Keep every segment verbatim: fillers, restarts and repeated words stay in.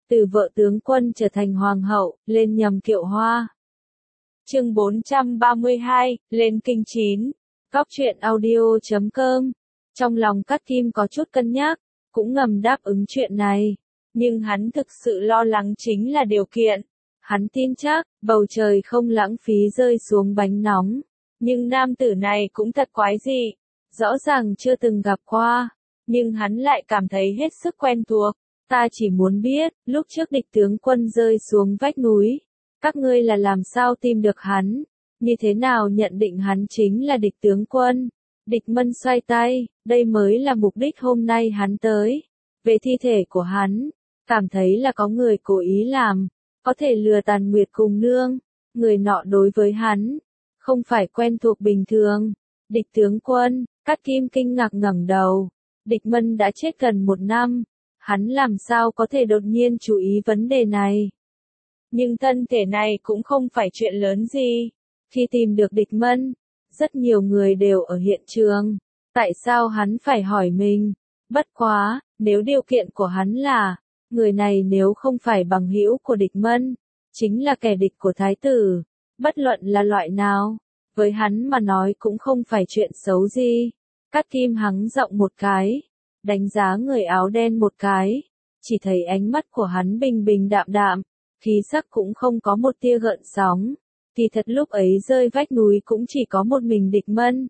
từ vợ tướng quân trở thành hoàng hậu, lên nhầm kiệu hoa. Chương bốn trăm ba mươi hai, lên kinh chín. Góc truyện audio chấm com. Trong lòng Cát Kim có chút cân nhắc, cũng ngầm đáp ứng chuyện này. Nhưng hắn thực sự lo lắng chính là điều kiện. Hắn tin chắc, bầu trời không lãng phí rơi xuống bánh nóng. Nhưng nam tử này cũng thật quái dị. Rõ ràng chưa từng gặp qua. Nhưng hắn lại cảm thấy hết sức quen thuộc. Ta chỉ muốn biết, lúc trước địch tướng quân rơi xuống vách núi. Các ngươi là làm sao tìm được hắn? Như thế nào nhận định hắn chính là địch tướng quân? Địch Mân xoay tay, đây mới là mục đích hôm nay hắn tới. Về thi thể của hắn, cảm thấy là có người cố ý làm, có thể lừa Tàn Nguyệt cùng nương. Người nọ đối với hắn, không phải quen thuộc bình thường. Địch tướng quân, Cát Kim kinh ngạc ngẩng đầu. Địch Mân đã chết gần một năm, hắn làm sao có thể đột nhiên chú ý vấn đề này? Nhưng thân thể này cũng không phải chuyện lớn gì. Khi tìm được địch Mân, rất nhiều người đều ở hiện trường. Tại sao hắn phải hỏi mình? Bất quá, nếu điều kiện của hắn là, người này nếu không phải bằng hữu của địch Mân, chính là kẻ địch của thái tử, bất luận là loại nào, với hắn mà nói cũng không phải chuyện xấu gì. Cát Kim hắng giọng một cái, đánh giá người áo đen một cái, chỉ thấy ánh mắt của hắn bình bình đạm đạm, khí sắc cũng không có một tia gợn sóng. Thì thật lúc ấy rơi vách núi cũng chỉ có một mình địch Mân.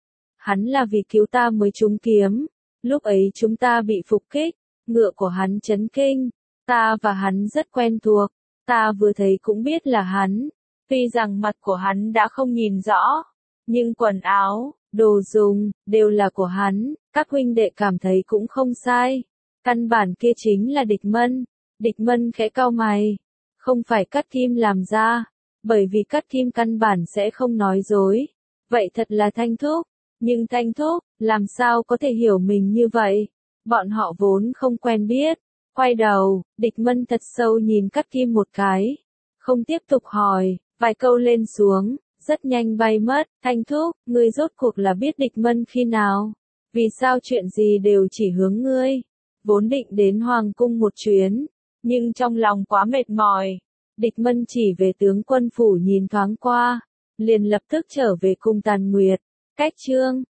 Hắn là vì cứu ta mới trúng kiếm. Lúc ấy chúng ta bị phục kích, ngựa của hắn chấn kinh. Ta và hắn rất quen thuộc. Ta vừa thấy cũng biết là hắn. Tuy rằng mặt của hắn đã không nhìn rõ, nhưng quần áo, đồ dùng, đều là của hắn. Các huynh đệ cảm thấy cũng không sai. Căn bản kia chính là địch Mân. Địch Mân khẽ cau mày. Không phải Cát Kim làm ra. Bởi vì Cát Kim căn bản sẽ không nói dối. Vậy thật là Thanh Thúc. Nhưng Thanh Thúc, làm sao có thể hiểu mình như vậy? Bọn họ vốn không quen biết. Quay đầu, địch Mân thật sâu nhìn Cát Kim một cái. Không tiếp tục hỏi, vài câu lên xuống, rất nhanh bay mất. Thanh Thúc, ngươi rốt cuộc là biết địch Mân khi nào? Vì sao chuyện gì đều chỉ hướng ngươi? Vốn định đến Hoàng cung một chuyến, nhưng trong lòng quá mệt mỏi. Địch Mân chỉ về tướng quân phủ nhìn thoáng qua, liền lập tức trở về cung Tàn Nguyệt. Cách chương